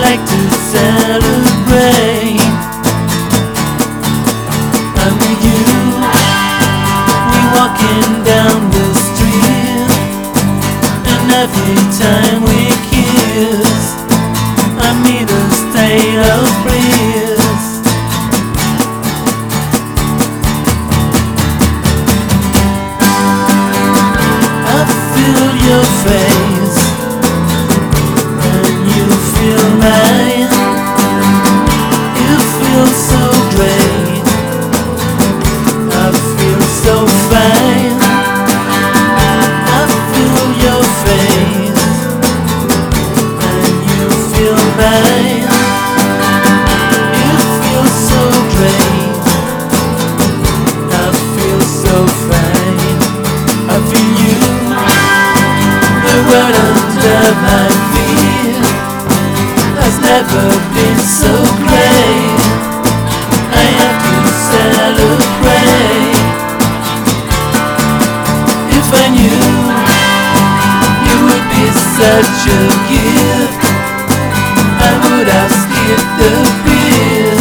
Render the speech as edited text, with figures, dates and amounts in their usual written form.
like to celebrate. I'm with you. We walking down the street, and every time we kiss, I meet a state of bliss. I feel your face, and you feel mine. You feel so great, I feel so fine. I feel your face, and you feel mine. You feel so great, I feel so fine. I feel you, the world under my feet has never been so great. I have to celebrate. If I knew you would be such a gift, I would have skipped the beer.